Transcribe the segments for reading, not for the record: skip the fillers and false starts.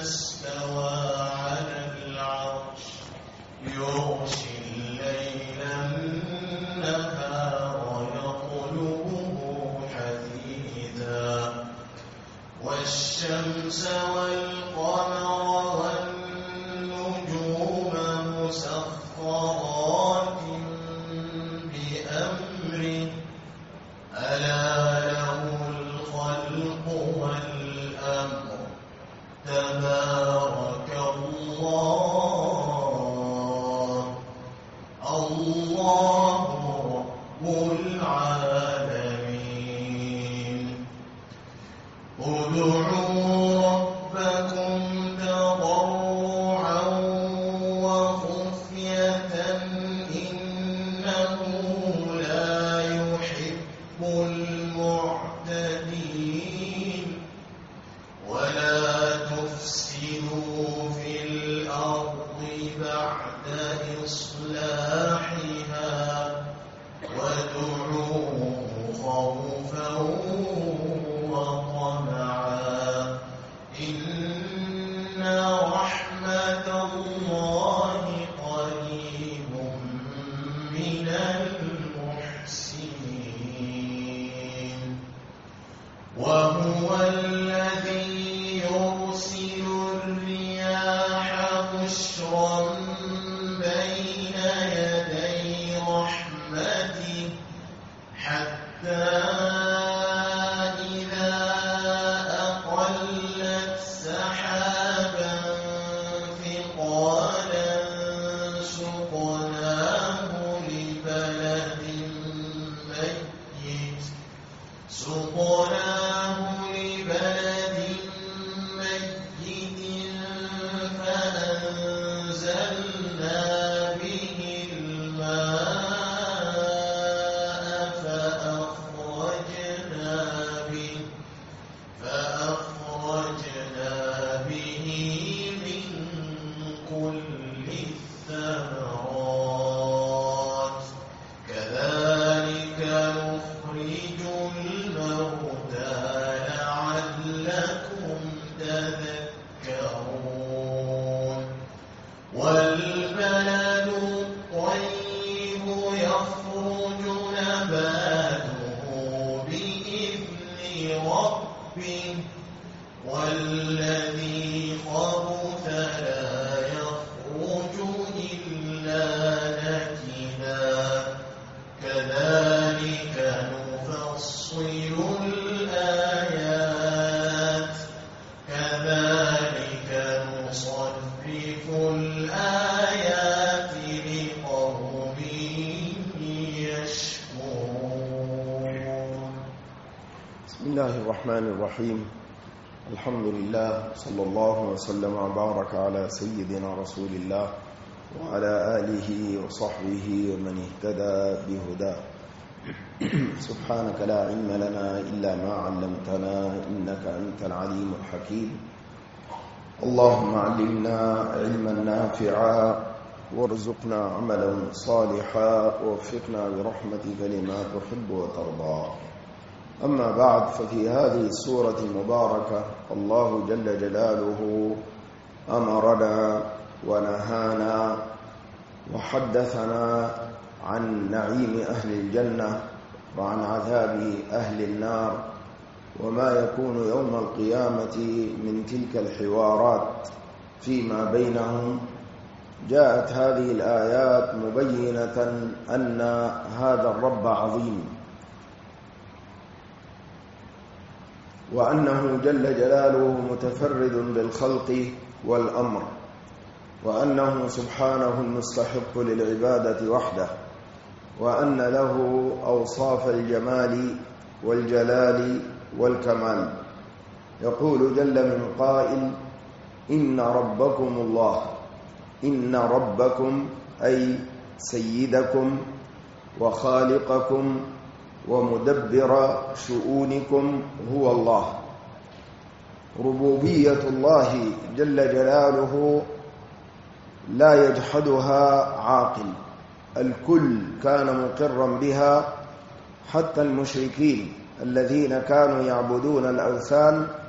استوى على العرش يغشي الليل النهار يطلبه حثيثا والشمس والقمر والنجوم مسخرات بأمره ألا له الخلق والأمر تبارك الله رب العالمين ادعوا ربكم تضرعا وخفية إنه لا يحب المعتدين ولا تفسدوا في الأرض بعد إصلاحها وادعوه خوفا وطمعا إن رحمة الله قريب من المحسنين وهو الذي يرسل الرياح بشرا بين يدي رحمته حتى إذا أقلت سحابا ثقالا سقناه لبلد ميت فأنزلنا به الماء فأخرجنا به من كل الثمرات كذلك نخرج الموتى لعلكم تذكرون والبلد الطيب يخرج نباته بإذن ربه والذي خبث لا يخرج إلا نكدا كذلك نفصل الآيات كذلك نصرف الآيات لقوم يشكرون. بسم الله الرحمن الرحيم. الحمد لله صلى الله وسلم وبارك على سيدنا رسول الله وعلى آله وصحبه ومن اهتدى بهداه. سبحانك لا علم لنا إلا ما علمتنا إنك أنت العليم الحكيم. اللهم علمنا علما نافعا وارزقنا عملا صالحا ووفقنا برحمتك لما تحب وترضى. أما بعد، ففي هذه السورة المباركة الله جل جلاله أمرنا ونهانا وحدثنا عن نعيم أهل الجنة وعن عذاب أهل النار وما يكون يوم القيامة من تلك الحوارات فيما بينهم. جاءت هذه الآيات مبينة أن هذا الرب عظيم وأنه جل جلاله متفرد بالخلق والأمر وأنه سبحانه المستحق للعبادة وحده وأن له أوصاف الجمال والجلال والكمال. يقول جل من قائل: إن ربكم الله. إن ربكم أي سيدكم وخالقكم ومدبر شؤونكم هو الله. ربوبية الله جل جلاله لا يجحدها عاقل، الكل كان مقرا بها، حتى المشركين الذين كانوا يعبدون الأوثان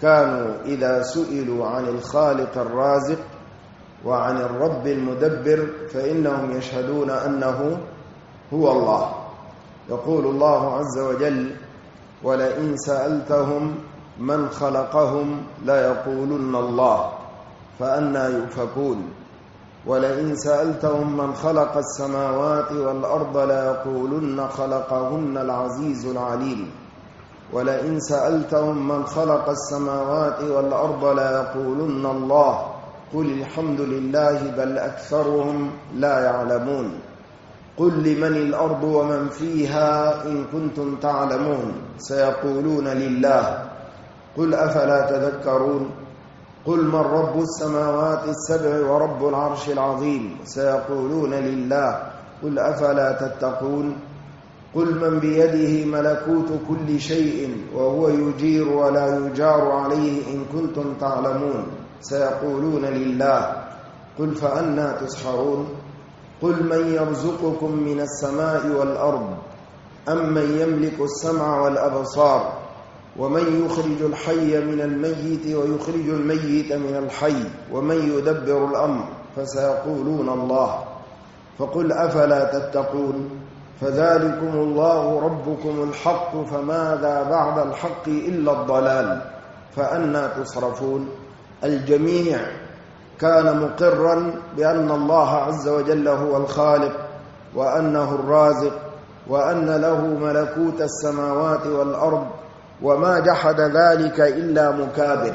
كانوا إذا سئلوا عن الخالق الرازق وعن الرب المدبر فإنهم يشهدون أنه هو الله. يقول الله عز وجل: ولئن سألتهم من خلقهم ليقولن الله فأنى يؤفكون. ولئن سألتهم من خلق السماوات والأرض ليقولن خلقهن العزيز العليم. ولئن سألتهم من خلق السماوات والأرض ليقولن الله قل الحمد لله بل أكثرهم لا يعلمون. قل لمن الأرض ومن فيها إن كنتم تعلمون سيقولون لله قل أفلا تذكرون. قل من رب السماوات السبع ورب العرش العظيم سيقولون لله قل أفلا تتقون. قل من بيده ملكوت كل شيء وهو يجير ولا يجار عليه إن كنتم تعلمون سيقولون لله قل فأنى تسحرون. قل من يرزقكم من السماء والأرض أم من يملك السمع والأبصار ومن يخرج الحي من الميت ويخرج الميت من الحي ومن يدبر الأمر فسيقولون الله فقل أفلا تتقون. فذلكم الله ربكم الحق فماذا بعد الحق إلا الضلال فأنى تصرفون. الجميع كان مقرا بأن الله عز وجل هو الخالق وأنه الرازق وأن له ملكوت السماوات والأرض، وما جحد ذلك إلا مكابر.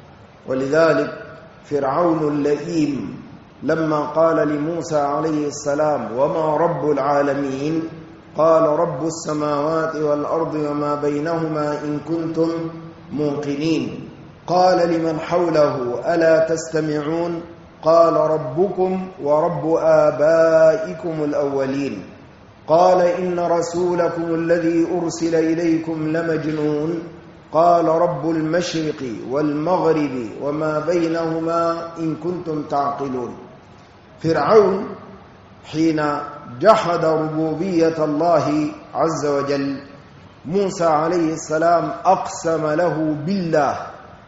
ولذلك فرعون اللئيم لما قال لموسى عليه السلام وما رب العالمين قال رب السماوات والأرض وما بينهما إن كنتم موقنين. قال لمن حوله ألا تستمعون قال ربكم ورب آبائكم الأولين. قال إن رسولكم الذي أرسل إليكم لمجنون. قال رب المشرق والمغرب وما بينهما إن كنتم تعقلون. فرعون حين جحد ربوبية الله عز وجل موسى عليه السلام أقسم له بالله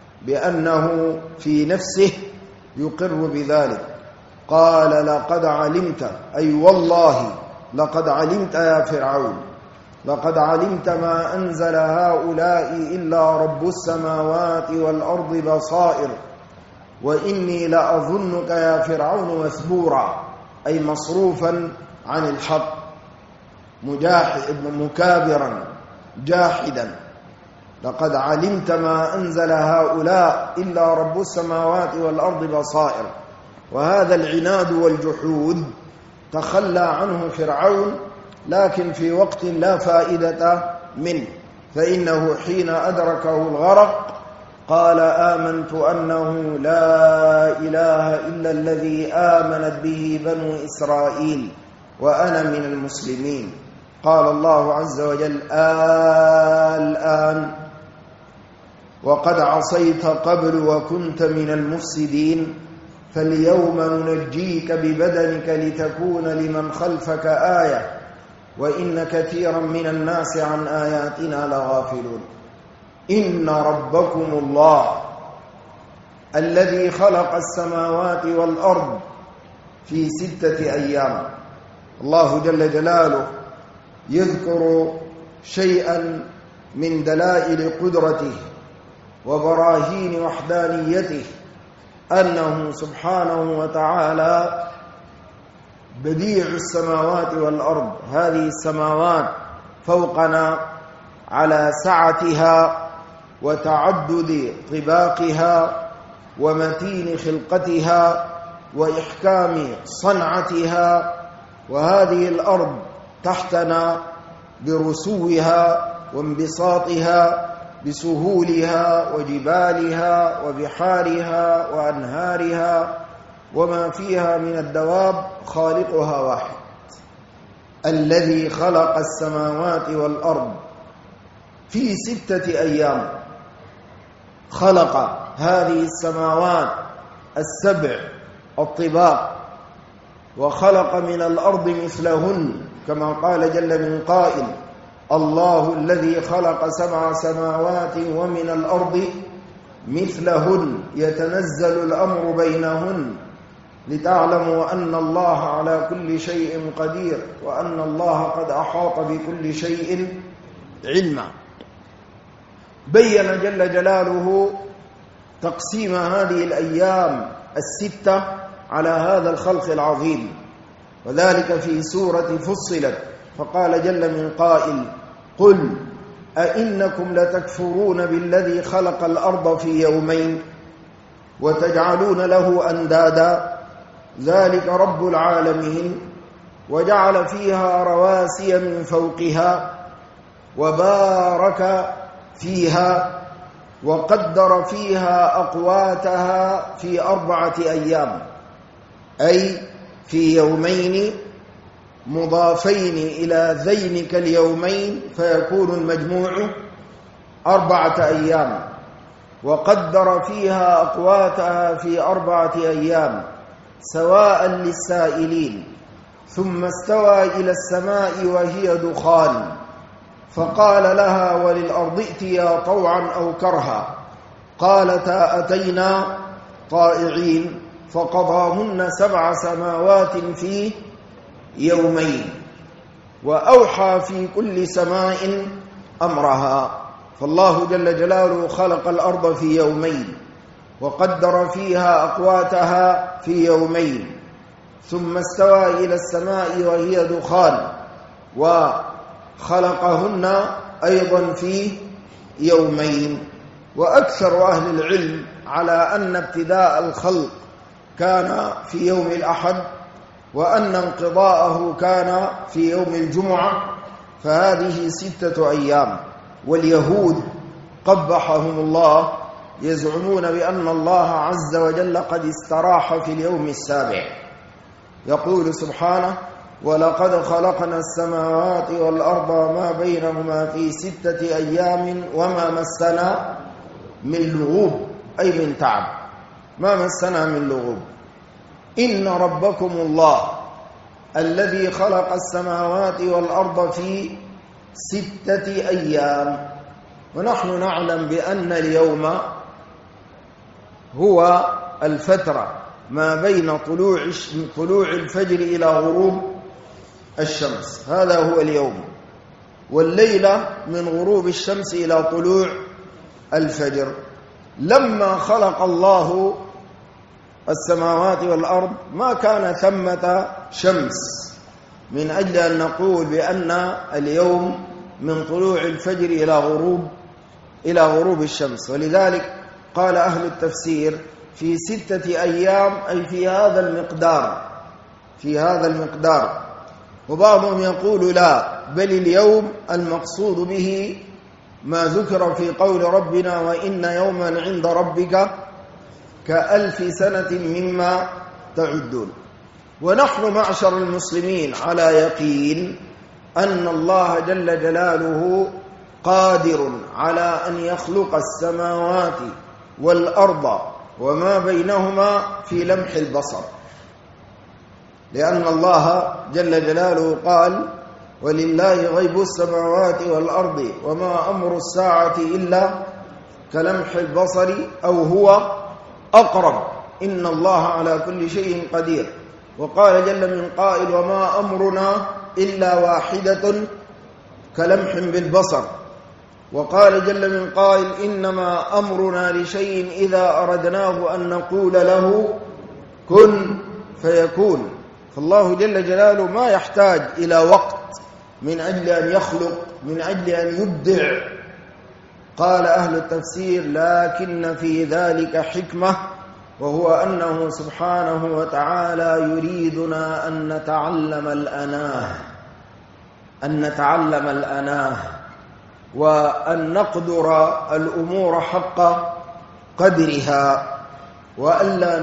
بأنه في نفسه يقر بذلك. قال لقد علمت أي والله لقد علمت يا فرعون لقد علمت ما أنزل هؤلاء إلا رب السماوات والأرض بصائر وإني لأظنك يا فرعون مثبورا أي مصروفا عن الحق مكابرا جاحدا. لقد علمت ما أنزل هؤلاء إلا رب السماوات والأرض بصائر. وهذا العناد والجحود تخلى عنه فرعون، لكن في وقت لا فائدة منه، فإنه حين أدركه الغرق قال آمنت أنه لا إله إلا الذي آمنت به بنو إسرائيل وأنا من المسلمين. قال الله عز وجل الآن وقد عصيت قبل وكنت من المفسدين فاليوم ننجيك ببدنك لتكون لمن خلفك آية وإن كثيرا من الناس عن آياتنا لغافلون. إن ربكم الله الذي خلق السماوات والأرض في 6 أيام. الله جل جلاله يذكر شيئا من دلائل قدرته وبراهين وحدانيته أنه سبحانه وتعالى بديع السماوات والأرض. هذه السماوات فوقنا على سعتها وتعدد طباقها ومتين خلقتها وإحكام صنعتها، وهذه الأرض تحتنا برسوها وانبساطها بسهولها وجبالها وبحارها وأنهارها وما فيها من الدواب خالقها واحد. الذي خلق السماوات والأرض في 6 أيام خلق هذه السماوات السبع الطباق وخلق من الأرض مثلهن كما قال جل من قائل الله الذي خلق 7 سماوات ومن الأرض مثلهن يتنزل الأمر بينهن لتعلموا أن الله على كل شيء قدير وأن الله قد أحاط بكل شيء علما. بين جل جلاله تقسيم هذه الأيام الستة على هذا الخلق العظيم، وذلك في سورة فصلت، فقال جل من قائل: قل أئنكم لتكفرون بالذي خلق الأرض في يومين وتجعلون له أندادا ذلك رب العالمين وجعل فيها رواسي من فوقها وبارك فيها وقدر فيها أقواتها في 4 أيام، أي في يومين مضافين إلى ذينك اليومين فيكون المجموع 4 أيام، وقدر فيها أقواتها في 4 أيام سواء للسائلين، ثم استوى إلى السماء وهي دخان فقال لها وللأرض ائتيا طوعا أو كرها قالتا أتينا طائعين فقضاهن 7 سماوات في يومين وأوحى في كل سماء أمرها. فالله جل جلاله خلق الأرض في يومين وقدر فيها أقواتها في يومين، ثم استوى إلى السماء وهي دخان وخلقهن أيضا في يومين. وأكثر أهل العلم على أن ابتداء الخلق كان في يوم الأحد وأن انقضاءه كان في يوم الجمعة، فهذه 6 أيام. واليهود قبحهم الله يزعمون بأن الله عز وجل قد استراح في اليوم السابع. يقول سبحانه: ولقد خلقنا السماوات والأرض وما بينهما في 6 أيام وما مسنا من لغوب، أي من تعب، ما مسنا من لغوب. إن ربكم الله الذي خلق السماوات والأرض في 6 أيام. ونحن نعلم بأن اليوم هو الفترة ما بين طلوع الفجر إلى غروب الشمس، هذا هو اليوم، والليلة من غروب الشمس إلى طلوع الفجر. لما خلق الله السماوات والأرض ما كان ثمة شمس من أجل أن نقول بأن اليوم من طلوع الفجر إلى غروب الشمس. ولذلك قال أهل التفسير في 6 أيام، أي في هذا المقدار. وبعضهم يقول لا، بل اليوم المقصود به ما ذكر في قول ربنا: وإن يوما عند ربك ك1000 سنة مما تعدون. ونحن معشر المسلمين على يقين أن الله جل جلاله قادر على أن يخلق السماوات والأرض وما بينهما في لمح البصر، لأن الله جل جلاله قال: ولله غيب السماوات والأرض وما أمر الساعة إلا كلمح البصر أو هو أقرب إن الله على كل شيء قدير. وقال جل من قائل: وما أمرنا إلا واحدة كلمح بالبصر. وقال جل من قائل: إنما أمرنا لشيء إذا أردناه أن نقول له كن فيكون. فالله جل جلاله ما يحتاج إلى وقت من أجل أن يخلق، من أجل أن يبدع. قال أهل التفسير: لكن في ذلك حكمة، وهو أنه سبحانه وتعالى يريدنا أن نتعلم الأناه وأن نقدر الأمور حق قدرها، وألا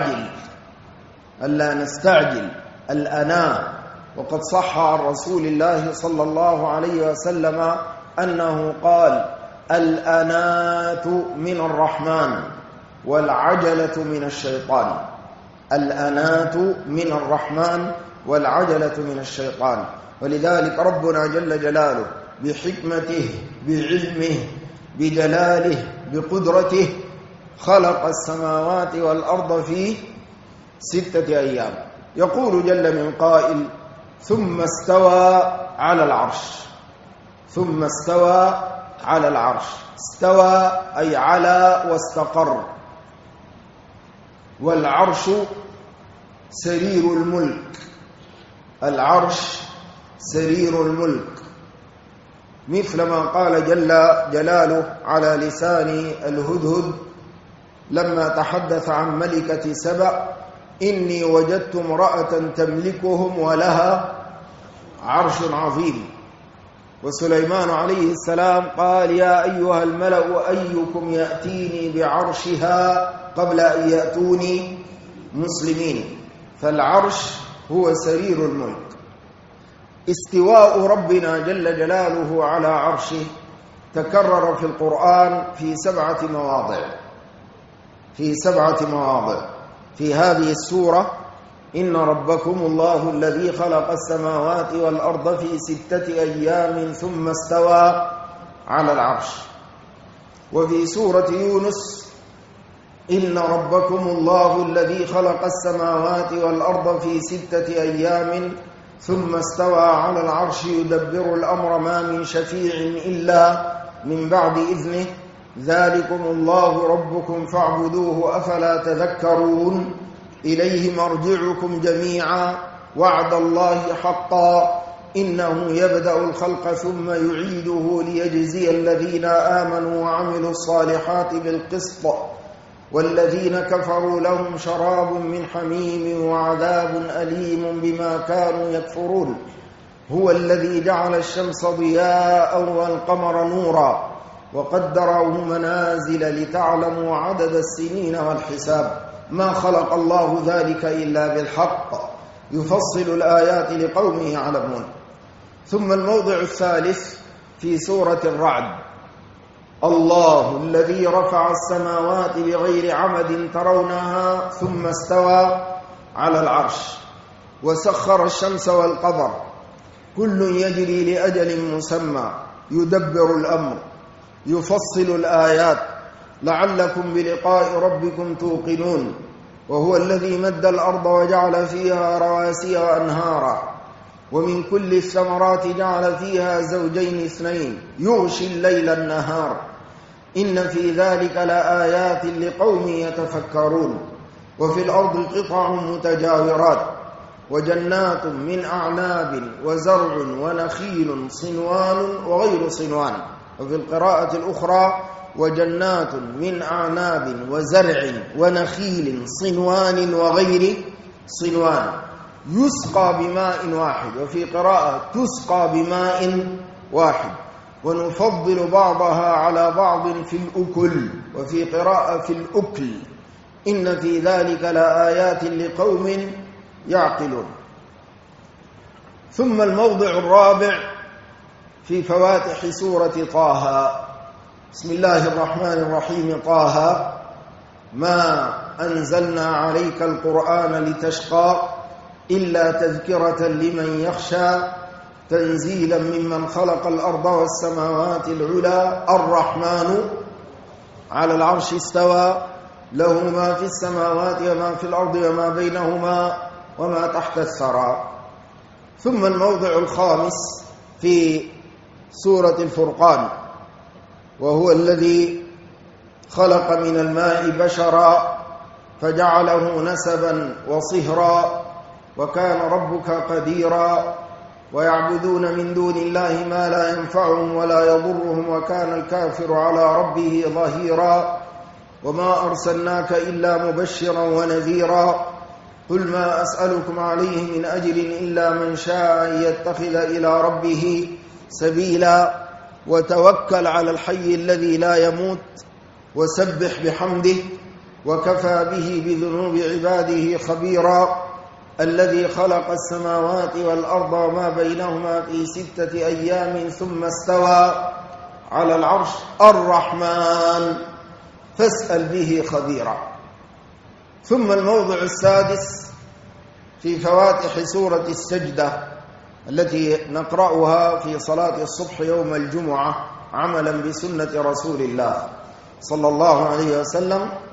نستعجل الأناه. وقد صح عن رسول الله صلى الله عليه وسلم أنه قال: الأنات من الرحمن والعجلة من الشيطان. الأنات من الرحمن والعجلة من الشيطان. ولذلك ربنا جل جلاله بحكمته بعلمه بجلاله بقدرته خلق السماوات والأرض في 6 أيام. يقول جل من قائل: ثم استوى على العرش. ثم استوى على العرش. استوى أي على واستقر. والعرش سرير الملك. العرش سرير الملك، مثل ما قال جل جلاله على لسان الهدهد لما تحدث عن ملكة سبأ: إني وجدت امرأة تملكهم ولها عرش عظيم. وسليمان عليه السلام قال: يا أيها الملأ أيكم يأتيني بعرشها قبل أن يأتوني مسلمين. فالعرش هو سرير الملك. استواء ربنا جل جلاله على عرشه تكرر في القرآن في 7 مواضع. في 7 مواضع. في هذه السورة: إن ربكم الله الذي خلق السماوات والأرض في 6 أيام ثم استوى على العرش. وفي سورة يونس: إن ربكم الله الذي خلق السماوات والأرض في 6 أيام ثم استوى على العرش يدبر الأمر ما من شفيع إلا من بعد إذنه ذلكم الله ربكم فاعبدوه أفلا تذكرون إليه مرجعكم جميعا وعد الله حقا إنه يبدأ الخلق ثم يعيده ليجزي الذين آمنوا وعملوا الصالحات بالقسط والذين كفروا لهم شراب من حميم وعذاب أليم بما كانوا يكفرون هو الذي جعل الشمس ضياء والقمر نورا وقدره منازل لتعلموا عدد السنين والحساب ما خلق الله ذلك إلا بالحق يفصل الآيات لقوم يعلمون. ثم الموضع الثالث في سورة الرعد: الله الذي رفع السماوات بغير عمد ترونها ثم استوى على العرش وسخر الشمس والقمر كل يجري لأجل مسمى يدبر الأمر يفصل الآيات لعلكم بلقاء ربكم توقنون وهو الذي مد الأرض وجعل فيها رواسي وأنهارا ومن كل الثمرات جعل فيها زوجين اثنين يغشي الليل النهار إن في ذلك لآيات لقوم يتفكرون وفي الأرض قطع متجاورات وجنات من أعناب وزرع ونخيل صنوان وغير صنوان وفي القراءة الأخرى وجنات من أعناب وزرع ونخيل صنوان وغير صنوان يسقى بماء واحد وفي قراءة تسقى بماء واحد ونفضل بعضها على بعض في الأكل وفي قراءة في الأكل إن في ذلك لآيات لقوم يعقلون. ثم الموضع الرابع في فواتح سورة طه: بسم الله الرحمن الرحيم طه ما أنزلنا عليك القرآن لتشقى إلا تذكرة لمن يخشى تنزيلا ممن خلق الأرض والسماوات العلى الرحمن على العرش استوى له ما في السماوات وما في الأرض وما بينهما وما تحت الثرى. ثم الموضع الخامس في سورة الفرقان: وهو الذي خلق من الماء بشرا فجعله نسبا وصهرا وكان ربك قديرا ويعبدون من دون الله ما لا ينفعهم ولا يضرهم وكان الكافر على ربه ظهيرا وما أرسلناك إلا مبشرا ونذيرا قل ما أسألكم عليه من أجر إلا من شاء أن يتخذ إلى ربه سبيلا وتوكل على الحي الذي لا يموت وسبح بحمده وكفى به بذنوب عباده خبيرا الذي خلق السماوات والأرض وما بينهما في 6 أيام ثم استوى على العرش الرحمن فاسأل به خبيرا. ثم الموضع السادس في فواتح سورة السجدة التي نقرأها في صلاة الصبح يوم الجمعة عملا بسنة رسول الله صلى الله عليه وسلم: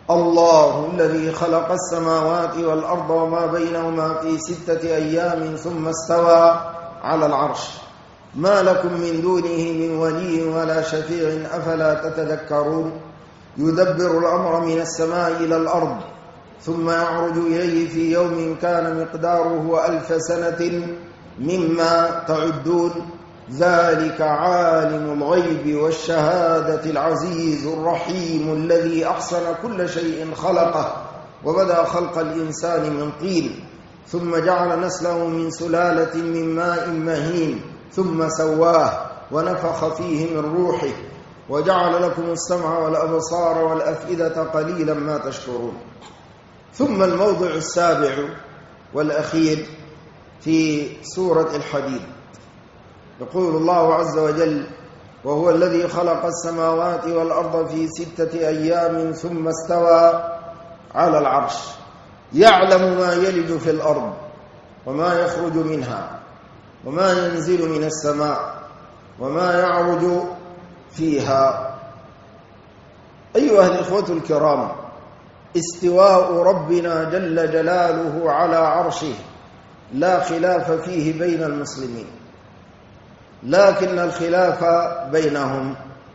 الله الذي خلق السماوات والأرض وما بينهما في 6 أيام ثم استوى على العرش ما لكم من دونه من ولي ولا شفيع أفلا تتذكرون يدبر الأمر من السماء إلى الأرض ثم يعرج إليه في يوم كان مقداره 1000 سنة مما تعدون ذلك عالم الغيب والشهادة العزيز الرحيم الذي أحسن كل شيء خلقه وبدأ خلق الإنسان من طين ثم جعل نسله من سلالة من ماء مهين ثم سواه ونفخ فيه من روحه وجعل لكم السمع والأبصار والأفئدة قليلا ما تشكرون. ثم الموضع السابع والأخير في سورة الحديد يقول الله عز وجل وهو الذي خلق السماوات والأرض في 6 أيام ثم استوى على العرش يعلم ما يلج في الأرض وما يخرج منها وما ينزل من السماء وما يعرج فيها. أيها الإخوة الكرام، استواء ربنا جل جلاله على عرشه لا خلاف فيه بين المسلمين، لكن الخلاف بينهم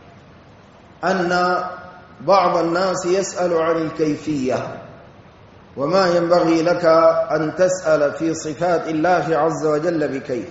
أن بعض الناس يسأل عن الكيفية، وما ينبغي لك أن تسأل في صفات الله عز وجل بكيف،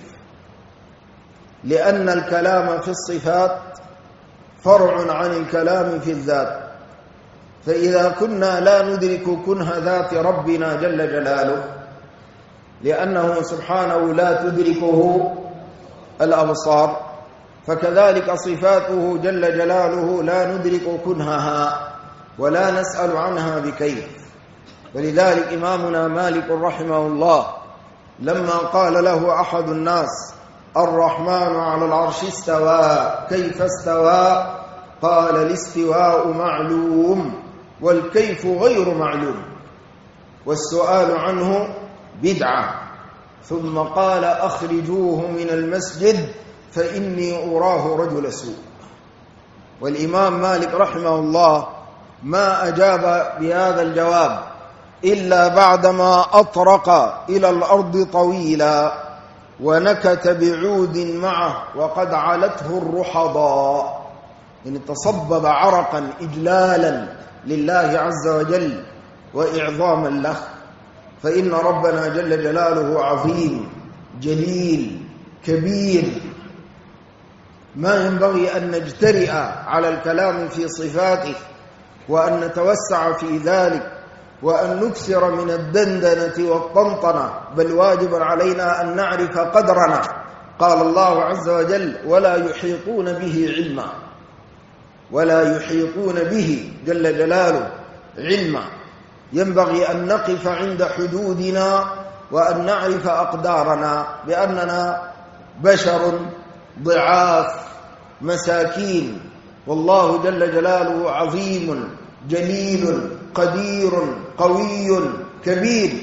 لأن الكلام في الصفات فرع عن الكلام في الذات، فإذا كنا لا ندرك كنه ذات ربنا جل جلاله لأنه سبحانه لا تدركه الأبصار، فكذلك صفاته جل جلاله لا ندرك كنهها ولا نسأل عنها بكيف. ولذلك إمامنا مالك رحمه الله لما قال له أحد الناس الرحمن على العرش استوى كيف استوى قال الاستواء معلوم والكيف غير معلوم والسؤال عنه بدعة، ثم قال أخرجوه من المسجد فإني أراه رجل سوء. والإمام مالك رحمه الله ما أجاب بهذا الجواب إلا بعدما أطرق إلى الأرض طويلا ونكت بعود معه وقد علته الرحضاء، يعني تصبب عرقا إجلالا لله عز وجل وإعظاما له، فإن ربنا جل جلاله عظيم جليل كبير، ما ينبغي أن نجترئ على الكلام في صفاته وأن نتوسع في ذلك وأن نكثر من الدندنة والطنطنة، بل واجب علينا أن نعرف قدرنا. قال الله عز وجل ولا يحيطون به علما، ولا يحيطون به جل جلاله علما. ينبغي أن نقف عند حدودنا وأن نعرف أقدارنا بأننا بشر ضعاف مساكين، والله جل جلاله عظيم جليل قدير قوي كبير،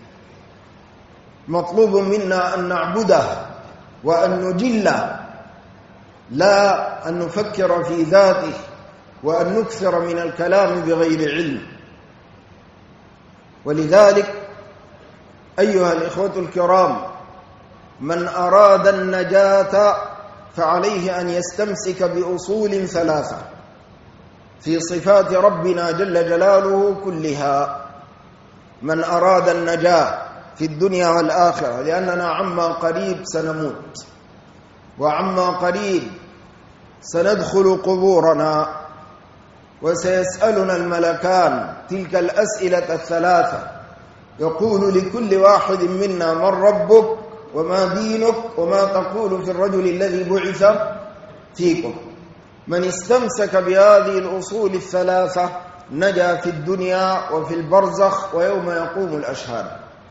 مطلوب منا أن نعبده وأن نجله، لا أن نفكر في ذاته وأن نكثر من الكلام بغير علم. ولذلك أيها الإخوة الكرام، من أراد النجاة فعليه أن يستمسك بأصول 3 في صفات ربنا جل جلاله كلها. من أراد النجاة في الدنيا والآخرة، لأننا عما قريب سنموت وعما قريب سندخل قبورنا وسيسألنا الملكان تلك الأسئلة 3، يقول لكل واحد منا من ربك وما دينك وما تقول في الرجل الذي بعث فيكم. من استمسك بهذه الأصول 3 نجا في الدنيا وفي البرزخ ويوم يقوم الأشهاد.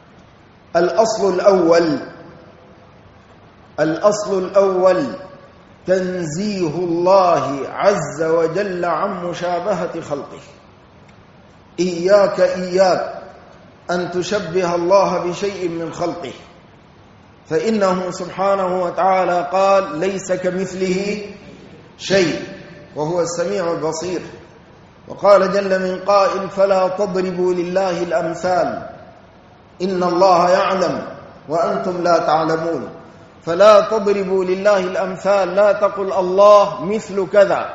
الأصل الأول تنزيه الله عز وجل عن مشابهة خلقه. إياك أن تشبه الله بشيء من خلقه، فإنه سبحانه وتعالى قال ليس كمثله شيء وهو السميع البصير. وقال جل من قائل فلا تضربوا لله الأمثال إن الله يعلم وأنتم لا تعلمون. فلا تضربوا لله الأمثال، لا تقل الله مثل كذا.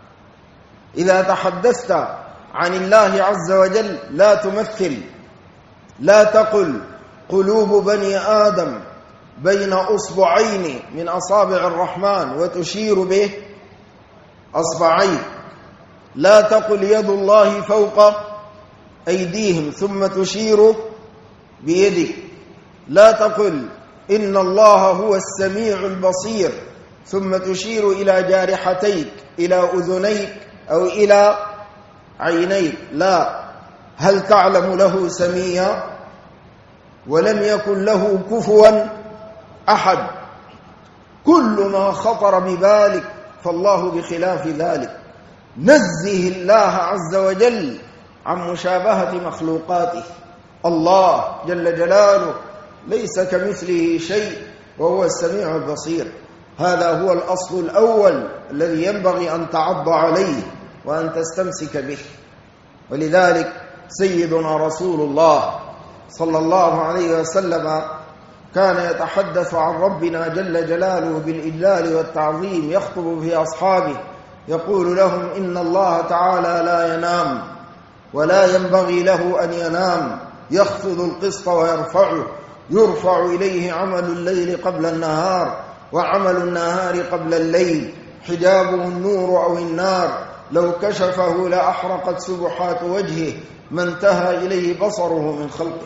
إذا تحدثت عن الله عز وجل لا تمثل، لا تقل قلوب بني آدم بين أصبعين من أصابع الرحمن وتشير به أصبعين. لا تقل يد الله فوق أيديهم ثم تشير بيدك. لا تقل إن الله هو السميع البصير ثم تشير إلى جارحتيك، إلى أذنيك أو إلى عينيك. لا. هل تعلم له سميا؟ ولم يكن له كفوا أحد. كل ما خطر ببالك فالله بخلاف ذلك. نزه الله عز وجل عن مشابهة مخلوقاته. الله جل جلاله ليس كمثله شيء وهو السميع البصير. هذا هو الأصل الأول الذي ينبغي أن تعض عليه وأن تستمسك به. ولذلك سيدنا رسول الله صلى الله عليه وسلم كان يتحدث عن ربنا جل جلاله بالإجلال والتعظيم، يخطب في أصحابه يقول لهم إن الله تعالى لا ينام ولا ينبغي له أن ينام، يخفض القسط ويرفعه، يرفع إليه عمل الليل قبل النهار وعمل النهار قبل الليل، حجابه النور أو النار، لو كشفه لأحرقت سبحات وجهه ما انتهى إليه بصره من خلقه.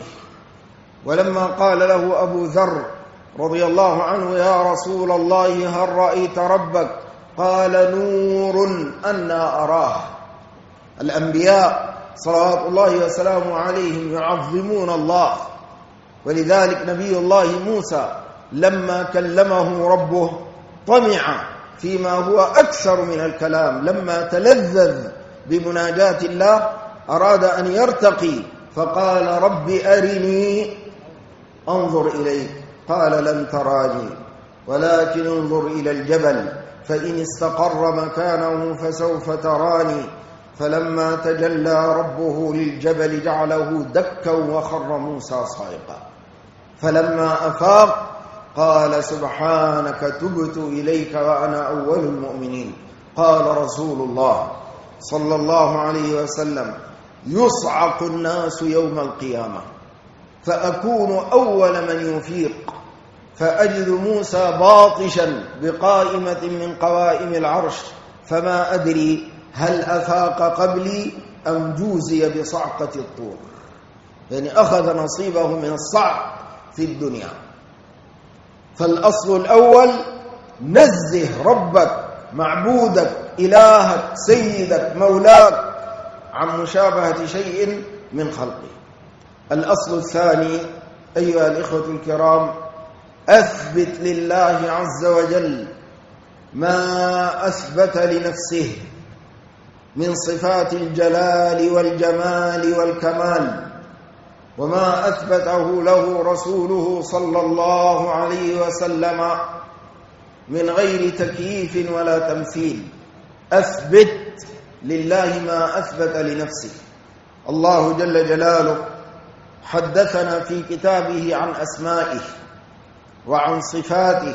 ولما قال له أبو ذر رضي الله عنه يا رسول الله هل رأيت ربك؟ قال نور أنا أراه. الأنبياء صلوات الله وسلامه عليهم يعظمون الله. ولذلك نبي الله موسى لما كلمه ربه طمع فيما هو أكثر من الكلام، لما تلذذ بمناجاة الله أراد أن يرتقي فقال رب أرني أنظر إليك، قال لن تراني ولكن انظر إلى الجبل فإن استقر مكانه فسوف تراني. فلما تجلى ربه للجبل جعله دكا وخر موسى صاعقا. فلما أفاق قال سبحانك تبت إليك وأنا أول المؤمنين. قال رسول الله صلى الله عليه وسلم يصعق الناس يوم القيامة فأكون أول من يفيق، فأجد موسى باطشا بقائمة من قوائم العرش فما أدري هل أفاق قبلي أم جوزي بصعقة الطور، يعني أخذ نصيبه من الصعق في الدنيا. فالأصل الأول نزه ربك معبودك إلهك سيدك مولاك عن مشابهة شيء من خلقه. الأصل الثاني أيها الإخوة الكرام أثبت لله عز وجل ما أثبت لنفسه من صفات الجلال والجمال والكمال، وما أثبته له رسوله صلى الله عليه وسلم من غير تكييف ولا تمثيل. أثبت لله ما أثبت لنفسه. الله جل جلاله حدثنا في كتابه عن أسمائه وعن صفاته.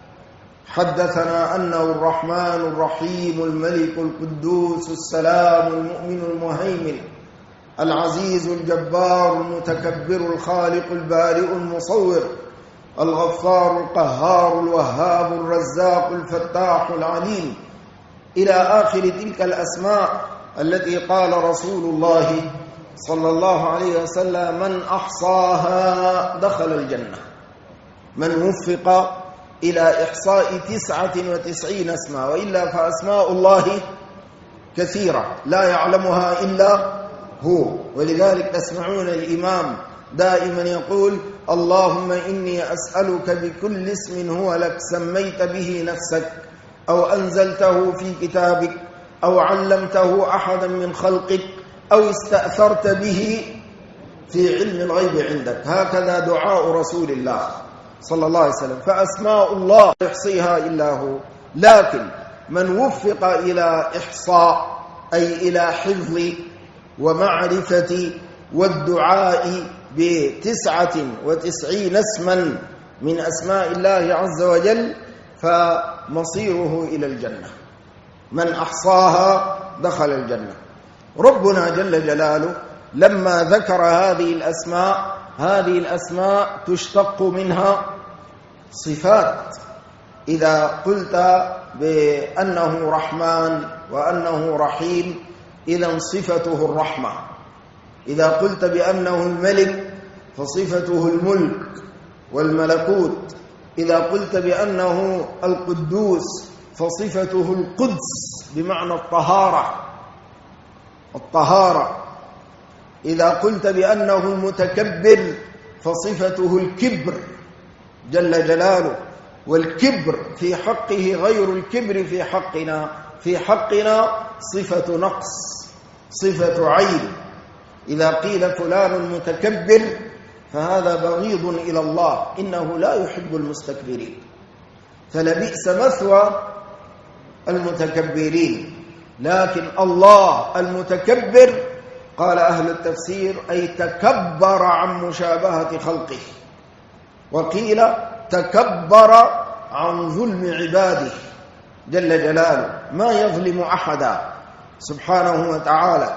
حدثنا أنه الرحمن الرحيم الملك القدوس السلام المؤمن المهيمن العزيز الجبار المتكبر الخالق البارئ المصور الغفار القهار الوهاب الرزاق الفتاح العليم إلى آخر تلك الأسماء التي قال رسول الله صلى الله عليه وسلم من أحصاها دخل الجنة. من وفق إلى إحصاء 99 اسما، وإلا فأسماء الله كثيرة لا يعلمها إلا هو. ولذلك تسمعون الإمام دائما يقول اللهم إني أسألك بكل اسم هو لك سميت به نفسك أو أنزلته في كتابك أو علمته أحدا من خلقك أو استأثرت به في علم الغيب عندك. هكذا دعاء رسول الله صلى الله عليه وسلم. فأسماء الله لا يحصيها إلا هو. لكن من وفق إلى إحصاء أي إلى حفظ ومعرفة والدعاء ب99 اسما من أسماء الله عز وجل، فمصيره إلى الجنة. من أحصاها دخل الجنة. ربنا جل جلاله لما ذكر هذه الأسماء تشتق منها صفات. إذا قلت بأنه رحمن وأنه رحيم إذن صفته الرحمة. إذا قلت بأنه الملك فصفته الملك والملكوت. إذا قلت بأنه القدوس فصفته القدس بمعنى الطهارة. إذا قلت بأنه المتكبر فصفته الكبر جل جلاله، والكبر في حقه غير الكبر في حقنا. في حقنا صفة نقص، صفة عيب. إذا قيل فلان متكبر فهذا بغيض إلى الله، إنه لا يحب المستكبرين، فلبئس مثوى المتكبرين. لكن الله المتكبر قال أهل التفسير أي تكبر عن مشابهة خلقه، وقيل تكبر عن ظلم عباده جل جلاله، ما يظلم أحدا سبحانه وتعالى.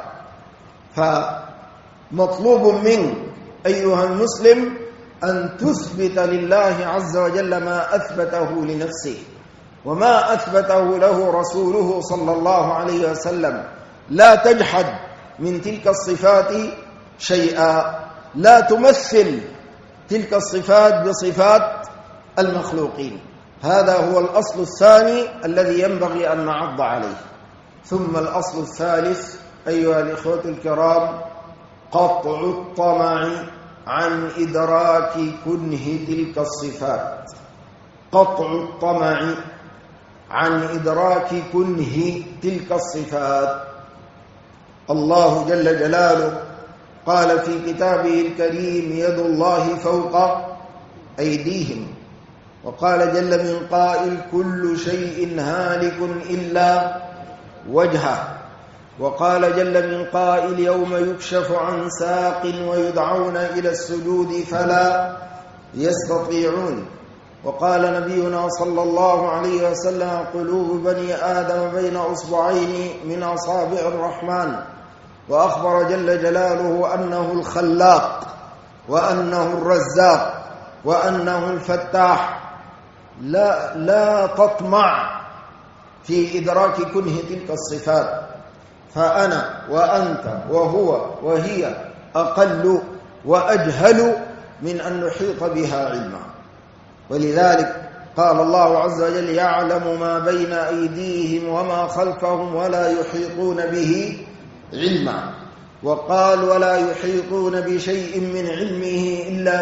فمطلوب منك أيها المسلم أن تثبت لله عز وجل ما أثبته لنفسه وما أثبته له رسوله صلى الله عليه وسلم. لا تجحد من تلك الصفات شيئا، لا تمثل تلك الصفات بصفات المخلوقين. هذا هو الأصل الثاني الذي ينبغي أن نعض عليه. ثم الأصل الثالث أيها الإخوة الكرام قطع الطمع عن إدراك كنه تلك الصفات. قطع الطمع عن إدراك كنه تلك الصفات. الله جل جلاله قال في كتابه الكريم يد الله فوق أيديهم، وقال جل من قائل كل شيء هالك إلا وجهه، وقال جل من قائل يوم يكشف عن ساق ويدعون إلى السجود فلا يستطيعون، وقال نبينا صلى الله عليه وسلم قلوب بني آدم بين أصبعين من أصابع الرحمن، وأخبر جل جلاله أنه الخلاق وأنه الرزاق وأنه الفتاح. لا تطمع في إدراك كنه تلك الصفات، فأنا وأنت وهو وهي أقل وأجهل من أن نحيط بها علما. ولذلك قال الله عز وجل يعلم ما بين أيديهم وما خلفهم ولا يحيطون به علما، وقال ولا يحيطون بشيء من علمه إلا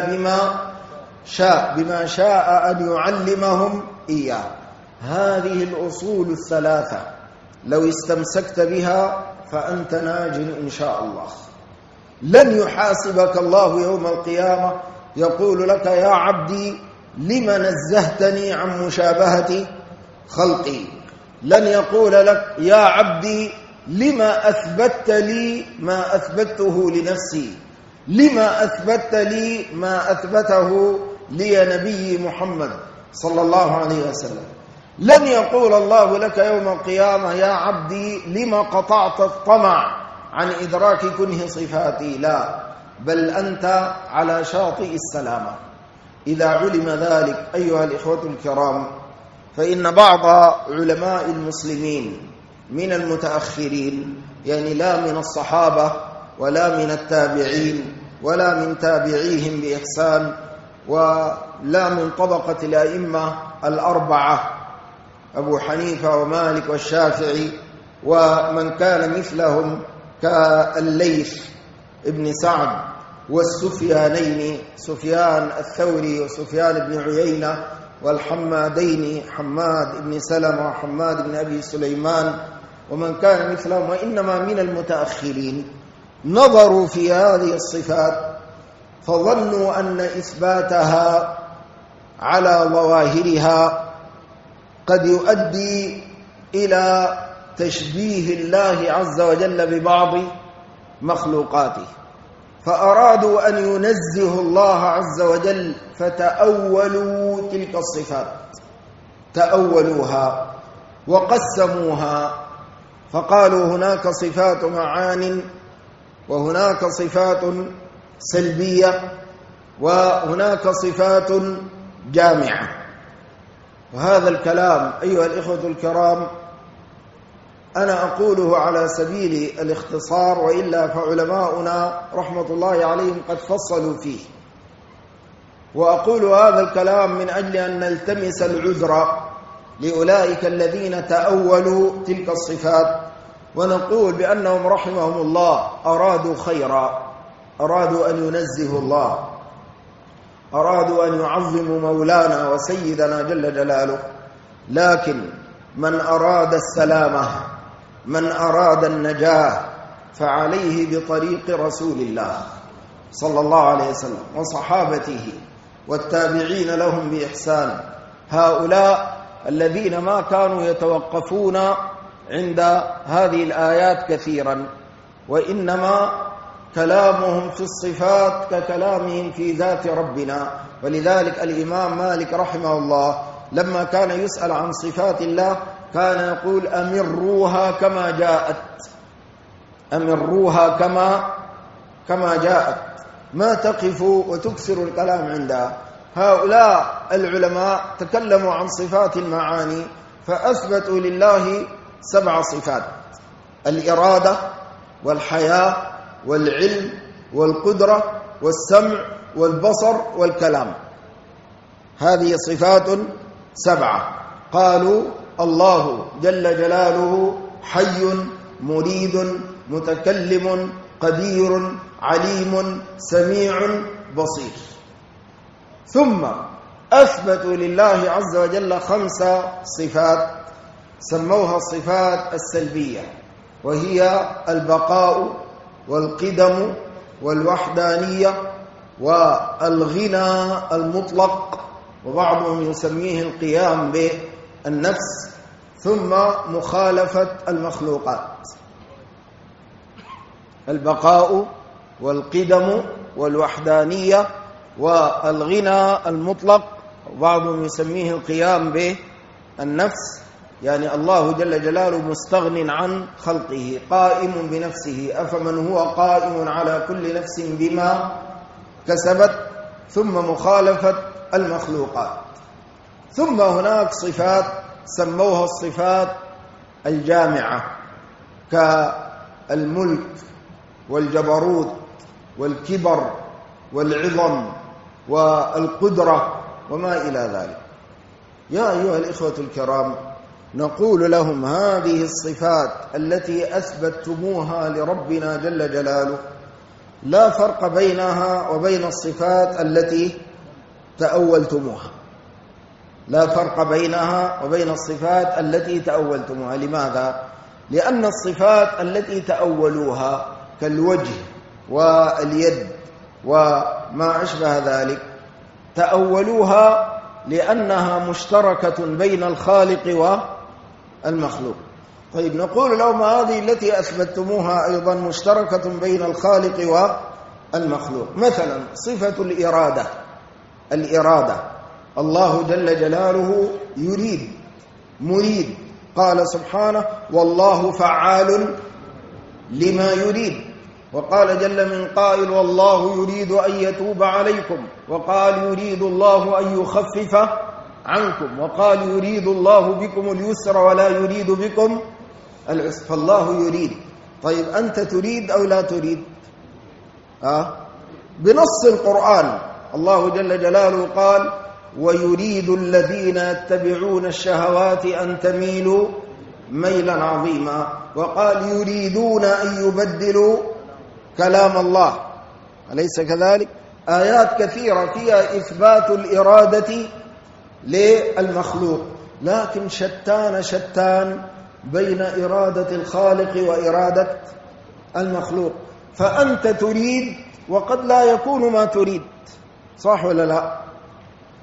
بما شاء أن يعلمهم إياه. هذه الأصول الثلاثة لو استمسكت بها فأنت ناج إن شاء الله. لن يحاسبك الله يوم القيامة يقول لك يا عبدي لم نزهتني عن مشابهة خلقي، لن يقول لك يا عبدي لما أثبت لي ما أثبته لنفسي، لما أثبت لي ما أثبته لي نبي محمد صلى الله عليه وسلم. لن يقول الله لك يوم القيامة يا عبدي لما قطعت الطمع عن إدراك كنه صفاتي، لا، بل أنت على شاطئ السلامة. إذا علم ذلك أيها الإخوة الكرام فإن بعض علماء المسلمين من المتأخرين، يعني لا من الصحابة ولا من التابعين ولا من تابعيهم بإحسان ولا من طبقة الأئمة الأربعة أبو حنيفة ومالك والشافعي ومن كان مثلهم كالليث ابن سعد والسفيانين سفيان الثوري وسفيان بن عيينة والحمادين حماد بن سلمة وحماد بن أبي سليمان ومن كان مثلهم، وإنما من المتأخرين نظروا في هذه الصفات فظنوا أن إثباتها على ظواهرها قد يؤدي إلى تشبيه الله عز وجل ببعض مخلوقاته، فأرادوا أن ينزهوا الله عز وجل فتأولوا تلك الصفات، تأولوها وقسموها، فقالوا هناك صفات معان وهناك صفات سلبية وهناك صفات جامعة. وهذا الكلام أيها الإخوة الكرام أنا أقوله على سبيل الاختصار، وإلا فعلماؤنا رحمة الله عليهم قد فصلوا فيه، وأقول هذا الكلام من أجل أن نلتمس العذر لأولئك الذين تأولوا تلك الصفات، ونقول بأنهم رحمهم الله أرادوا خيرا، أرادوا أن ينزهوا الله، أرادوا أن يعظموا مولانا وسيدنا جل جلاله، لكن من أراد السلامة، من أراد النجاة، فعليه بطريق رسول الله صلى الله عليه وسلم وصحابته والتابعين لهم بإحسان، هؤلاء الذين ما كانوا يتوقفون عند هذه الآيات كثيرا، وإنما كلامهم في الصفات ككلامهم في ذات ربنا. ولذلك الإمام مالك رحمه الله لما كان يسأل عن صفات الله كان يقول أمروها كما جاءت، أمروها كما جاءت، ما تقفوا وتكثروا الكلام عندها. هؤلاء العلماء تكلموا عن صفات المعاني فأثبتوا لله 7 صفات: الإرادة والحياة والعلم والقدرة والسمع والبصر والكلام، هذه صفات 7. قالوا الله جل جلاله حي مريد متكلم قدير عليم سميع بصير. ثم أثبتوا لله عز وجل 5 صفات سموها الصفات السلبية، وهي البقاء والقدم والوحدانية والغنى المطلق، وبعضهم يسميه القيام بالنفس، ثم مخالفة المخلوقات. البقاء والقدم والوحدانية والغنى المطلق، وبعضهم يسميه القيام بالنفس، يعني الله جل جلاله مستغن عن خلقه قائم بنفسه، أفمن هو قائم على كل نفس بما كسبت، ثم مخالفة المخلوقات. ثم هناك صفات سموها الصفات الجامعة كالملك والجبروت والكبر والعظم والقدرة وما إلى ذلك. يا أيها الإخوة الكرام، نقول لهم هذه الصفات التي أثبتتموها لربنا جل جلاله لا فرق بينها وبين الصفات التي تأولتموها، لا فرق بينها وبين الصفات التي تأولتموها. لماذا؟ لأن الصفات التي تأولوها كالوجه واليد وما أشبه ذلك تأولوها لأنها مشتركة بين الخالق والمخلوق. طيب نقول لهم هذه التي أثبتتموها أيضا مشتركة بين الخالق والمخلوق. مثلا صفة الإرادة، الله جل جلاله يريد مريد، قال سبحانه والله فعال لما يريد، وقال جل من قائل والله يريد أن يتوب عليكم، وقال يريد الله أن يخفف عنكم، وقال يريد الله بكم اليسر ولا يريد بكم العسر، فالله يريد. طيب أنت تريد أو لا تريد؟ بنص القرآن الله جل جلاله قال ويريد الذين يتبعون الشهوات أن تميلوا ميلا عظيما، وقال يريدون أن يبدلوا كلام الله، أليس كذلك؟ آيات كثيرة فيها إثبات الإرادة للمخلوق، لكن شتان بين إرادة الخالق وإرادة المخلوق. فأنت تريد وقد لا يكون ما تريد، صح ولا لا؟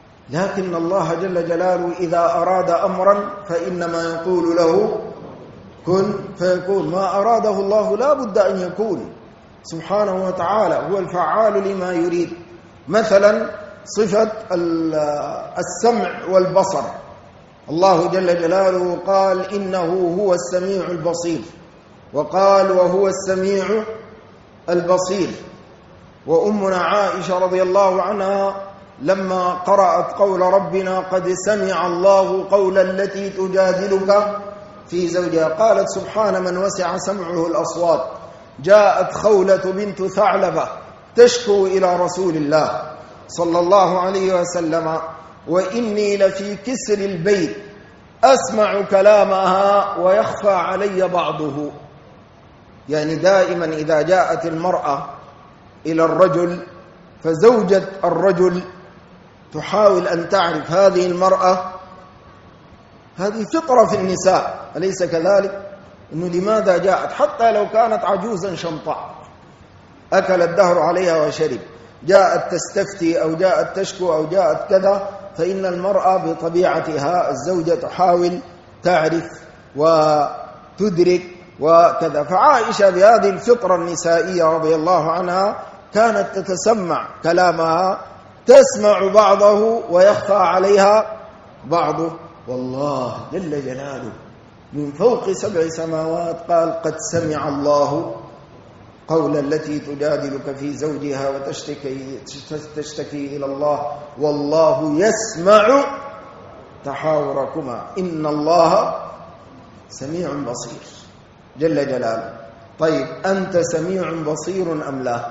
لكن الله جل جلاله إذا أراد أمرا فإنما يقول له كن فيكون، ما أراده الله لا بد أن يكون سبحانه وتعالى، هو الفعال لما يريد. مثلا صفة السمع والبصر، الله جل جلاله قال إنه هو السميع البصير، وقال وهو السميع البصير. وأمنا عائشة رضي الله عنها لما قرأت قول ربنا قد سمع الله قول التي تجادلك في زوجها قالت سبحان من وسع سمعه الأصوات. جاءت خولة بنت ثعلبة تشكو إلى رسول الله صلى الله عليه وسلم وإني لفي كسر البيت أسمع كلامها ويخفى علي بعضه. يعني دائما إذا جاءت المرأة إلى الرجل فزوجة الرجل تحاول أن تعرف هذه المرأة، هذه فطرة في النساء أليس كذلك؟ إنه لماذا جاءت، حتى لو كانت عجوزا شمطاء أكل الدهر عليها وشرب، جاءت تستفتي أو جاءت تشكو أو جاءت كذا، فإن المرأة بطبيعتها الزوجة تحاول تعرف وتدرك وكذا. فعائشة بهذه الفطرة النسائية رضي الله عنها كانت تتسمع كلامها، تسمع بعضه ويخفى عليها بعضه. والله جل جلاله من فوق 7 سماوات قال قد سمع الله قول التي تجادلك في زوجها وتشتكي إلى الله والله يسمع تحاوركما إن الله سميع بصير جل جلاله. طيب أنت سميع بصير أم لا؟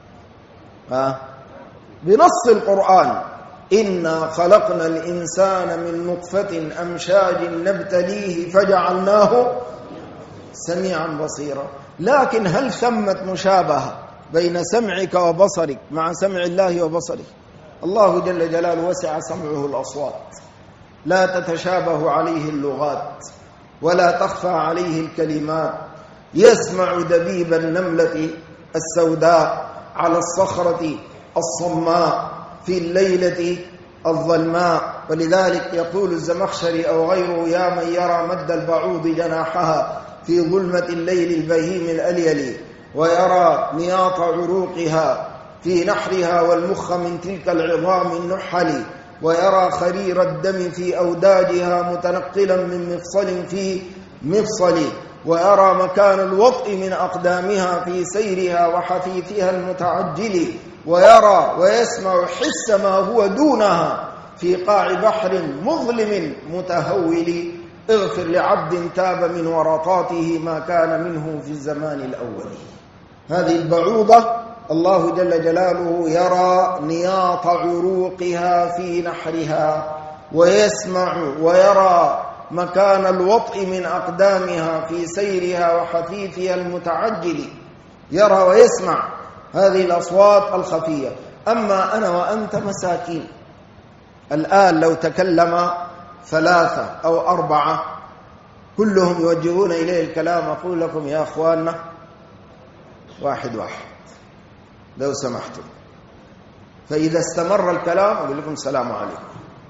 بنص القرآن إنا خلقنا الإنسان من نطفة أمشاج نبتليه فجعلناه سميعا بصيرا. لكن هل ثمت مشابهة بين سمعك وبصرك مع سمع الله وبصرك؟ الله جل جلاله وسع سمعه الأصوات، لا تتشابه عليه اللغات ولا تخفى عليه الكلمات. يسمع دبيب النملة السوداء على الصخرة الصماء في الليلة الظلماء. ولذلك يقول الزمخشري أو غيره يا من يرى مد البعوض جناحها في ظلمة الليل البهيم الأليل، ويرى نياط عروقها في نحرها والمخ من تلك العظام النحل، ويرى خرير الدم في أوداجها متنقلا من مفصل في مفصل، ويرى مكان الوطء من أقدامها في سيرها وحثيثها المتعجل، ويرى ويسمع حس ما هو دونها في قاع بحر مظلم متهول. اغفر لعبد تاب من ورطاته ما كان منه في الزمان الأول. هذه البعوضة الله جل جلاله يرى نياط عروقها في نحرها، ويسمع ويرى مكان الوطء من أقدامها في سيرها وحثيثها المتعجل، يرى ويسمع هذه الأصوات الخفية. أما أنا وأنت مساكين، الآن لو تكلم 3 أو 4 كلهم يوجهون إليه الكلام، أقول لكم يا أخواننا واحد لو سمحتم. فإذا استمر الكلام أقول لكم السلام عليكم.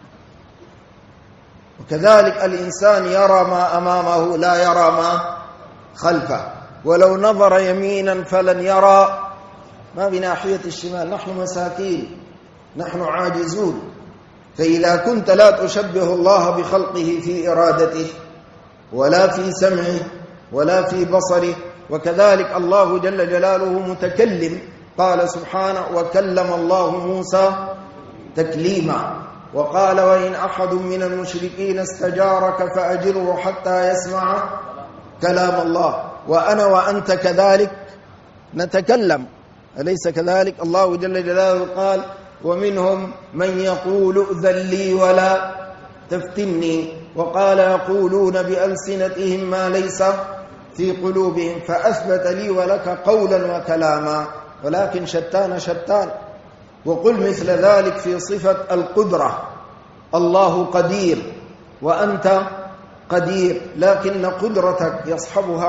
وكذلك الإنسان يرى ما أمامه لا يرى ما خلفه، ولو نظر يمينا فلن يرى ما بناحية الشمال. نحن مساكين، نحن عاجزون. فإذا كنت لا تشبه الله بخلقه في إرادته ولا في سمعه ولا في بصره، وكذلك الله جل جلاله متكلم، قال سبحانه وكلم الله موسى تكليما، وقال وإن أحد من المشركين استجارك فأجره حتى يسمع كلام الله. وأنا وأنت كذلك نتكلم أليس كذلك؟ الله جل جلاله قال ومنهم من يقول ائذن لي ولا تفتني، وقال يقولون بألسنتهم ما ليس في قلوبهم، فأثبت لي ولك قولا وكلاما، ولكن شتان. وقل مثل ذلك في صفة القدرة، الله قدير وأنت قدير، لكن قدرتك يصحبها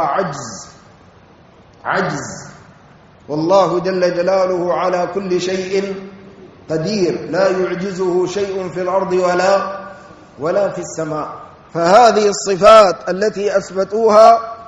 عجز، والله جل جلاله على كل شيء قدير، لا يعجزه شيء في الأرض ولا في السماء. فهذه الصفات التي أثبتوها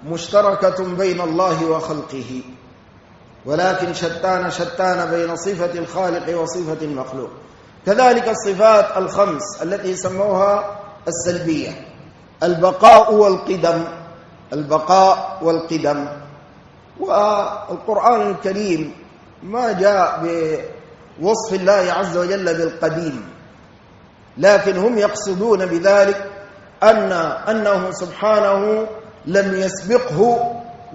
مشتركة بين الله وخلقه، ولكن شتان بين صفة الخالق وصفة المخلوق. كذلك الصفات الخمس التي سموها السلبية: البقاء والقدم، البقاء والقدم. والقرآن الكريم ما جاء بوصف الله عز وجل بالقديم، لكن هم يقصدون بذلك أنه سبحانه لم يسبقه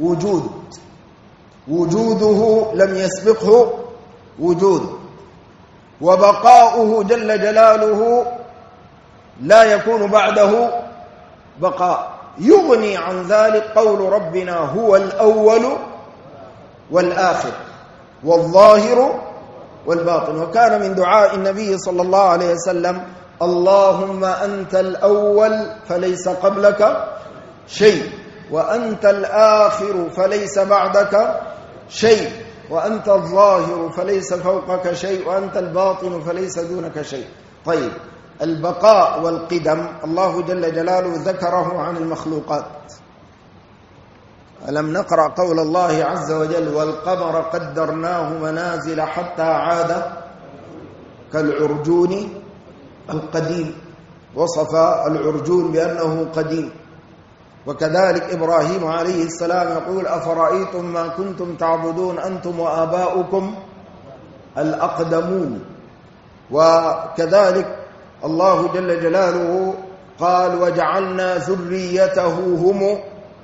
وجوده لم يسبقه وجود، وبقاؤه جل جلاله لا يكون بعده بقاء. يغني عن ذلك قول ربنا: هو الأول والآخر والظاهر والباطن. وكان من دعاء النبي صلى الله عليه وسلم: اللهم أنت الأول فليس قبلك شيء، وأنت الآخر فليس بعدك شيء، وأنت الظاهر فليس فوقك شيء، وأنت الباطن فليس دونك شيء. طيب، البقاء والقدم الله جل جلاله ذكره عن المخلوقات. ألم نقرأ قول الله عز وجل: والقمر قدرناه منازل حتى عاد كالعرجون القديم، وصف العرجون بأنه قديم. وكذلك إبراهيم عليه السلام يقول: أفرأيتم ما كنتم تعبدون أنتم وآباؤكم الأقدمون. وكذلك الله جل جلاله قال: وجعلنا ذريته هم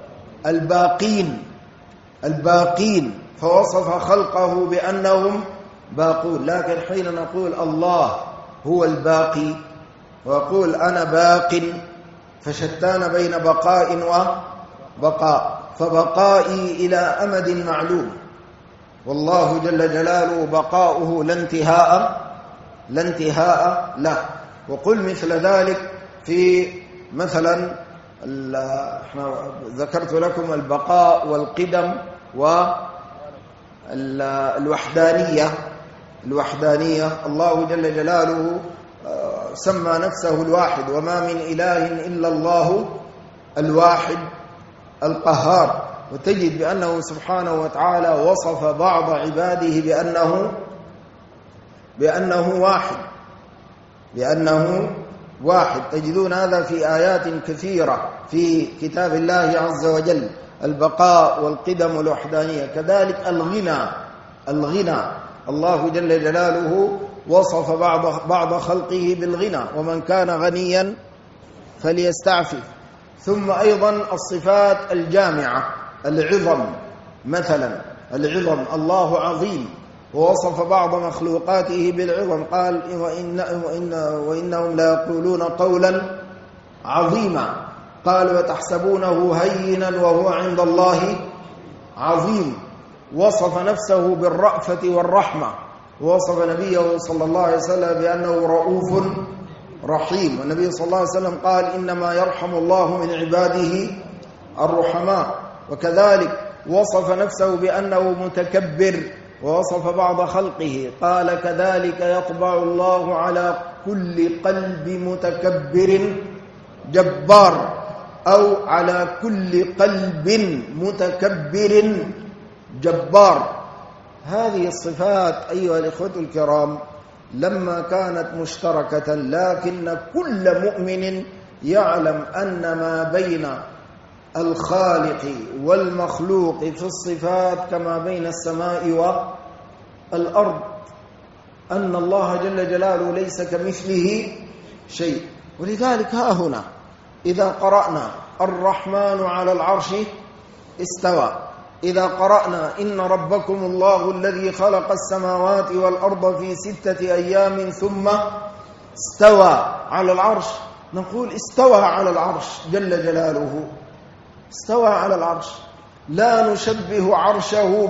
الباقين، فوصف خلقه بأنهم باقون. لكن حين نقول الله هو الباقي ويقول أنا باق، فشتان بين بقاء وبقاء، فبقائي إلى أمد معلوم، والله جل جلاله بقاؤه لا انتهاء له. وقل مثل ذلك في مثلا ذكرت لكم البقاء والقدم والوحدانية. الله جل جلاله سمى نفسه الواحد: وما من إله إلا الله الواحد القهار. وتجد بأنه سبحانه وتعالى وصف بعض عباده بأنه واحد. تجدون هذا في آيات كثيرة في كتاب الله عز وجل: البقاء والقدم والوحدانية. كذلك الغنى الله جل جلاله وصف بعض خلقه بالغنى: ومن كان غنيا فليستعفف. ثم أيضا الصفات الجامعة: العظم مثلا، العظم الله عظيم، ووصف بعض مخلوقاته بالعظم، قال: وإنهم لا يقولون قولا عظيما. قال: وتحسبونه هينا وهو عند الله عظيم. وصف نفسه بالرأفة والرحمة، ووصف نبيه صلى الله عليه وسلم بأنه رؤوف رحيم. والنبي صلى الله عليه وسلم قال: إنما يرحم الله من عباده الرحماء. وكذلك وصف نفسه بأنه متكبر، ووصف بعض خلقه قال: كذلك يطبع الله على كل قلب متكبر جبار، أو على كل قلب متكبر جبار. هذه الصفات أيها الإخوة الكرام لما كانت مشتركة، لكن كل مؤمن يعلم أن ما بين الخالق والمخلوق في الصفات كما بين السماء والأرض، أن الله جل جلاله ليس كمثله شيء. ولذلك ها هنا إذا قرأنا الرحمن على العرش استوى، إذا قرأنا إن ربكم الله الذي خلق السماوات والأرض في 6 أيام ثم استوى على العرش، نقول استوى على العرش جل جلاله، استوى على العرش. لا نشبه عرشه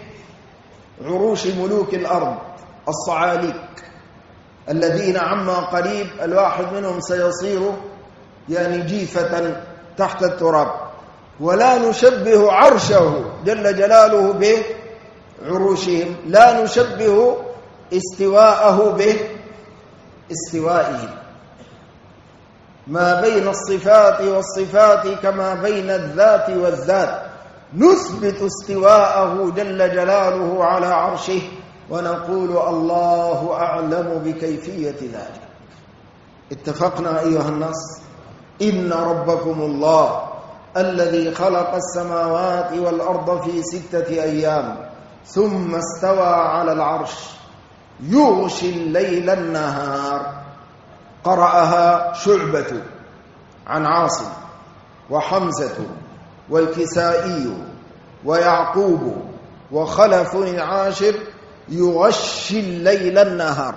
بعروش ملوك الأرض الصعاليك الذين عما قريب الواحد منهم سيصير يعني جيفة تحت التراب. ولا نشبه عرشه جل جلاله بعروشهم، لا نشبه استواءه باستوائهم. ما بين الصفات والصفات كما بين الذات والذات، نثبت استواءه جل جلاله على عرشه ونقول الله أعلم بكيفية ذلك. اتفقنا أيها الناس؟ إن ربكم الله الذي خلق السماوات والأرض في 6 أيام ثم استوى على العرش يغشي الليل النهار. قرأها شعبة عن عاصم وحمزة والكسائي ويعقوب وخلف العاشر يغشي الليل النهار.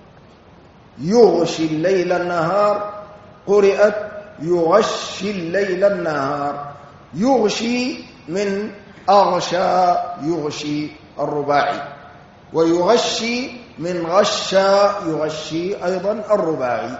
يغشي الليل النهار قرئت يغشي الليل النهار. يغشي من أغشى يغشي الرباعي، ويغشي من غشى يغشي أيضا الرباعي.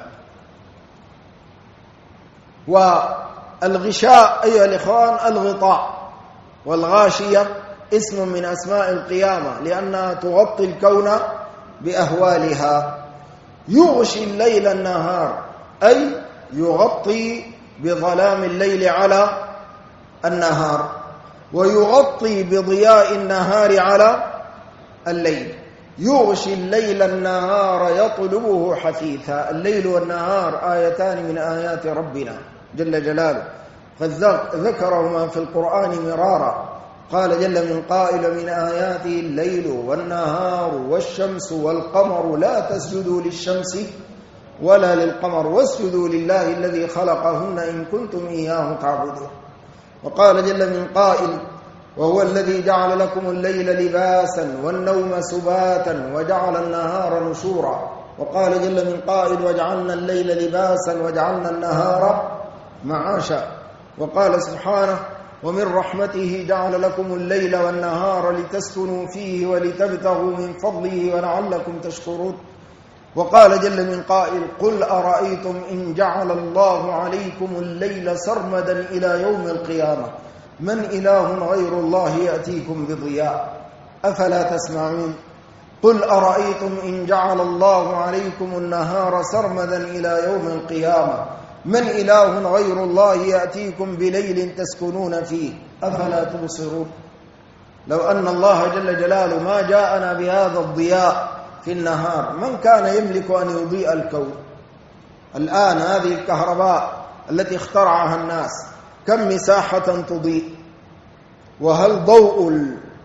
والغشاء أيها الإخوان الغطاء، والغاشية اسم من أسماء القيامة لأنها تغطي الكون بأهوالها. يغشي الليل النهار أي يغطي بظلام الليل على النهار، ويغطي بضياء النهار على الليل. يغشي الليل النهار يطلبه حثيثا. الليل والنهار آيتان من آيات ربنا جل جلاله، قد ذكرهما في القرآن مرارا. قال جل من قائل من آياته الليل والنهار والشمس والقمر لا تسجدوا للشمس ولا للقمر واسجدوا لله الذي خلقهن إن كنتم إياه تعبدون. وقال جل من قائل وهو الذي جعل لكم الليل لباسا والنوم سباتا وجعل النهار نشورا. وقال جل من قائل وجعلنا الليل لباسا وجعلنا النهار معاشا. وقال سبحانه ومن رحمته جعل لكم الليل والنهار لتسكنوا فيه ولتبتغوا من فضله ولعلكم تشكرون. وقال جل من قائل قل أرأيتم إن جعل الله عليكم الليل سرمدا إلى يوم القيامة من إله غير الله يأتيكم بضياء أفلا تسمعون. قل أرأيتم إن جعل الله عليكم النهار سرمدا إلى يوم القيامة من إله غير الله يأتيكم بليل تسكنون فيه أفلا تبصرون. لو أن الله جل جلاله ما جاءنا بهذا الضياء في النهار من كان يملك أن يضيء الكون؟ الآن هذه الكهرباء التي اخترعها الناس كم مساحة تضيء؟ وهل ضوء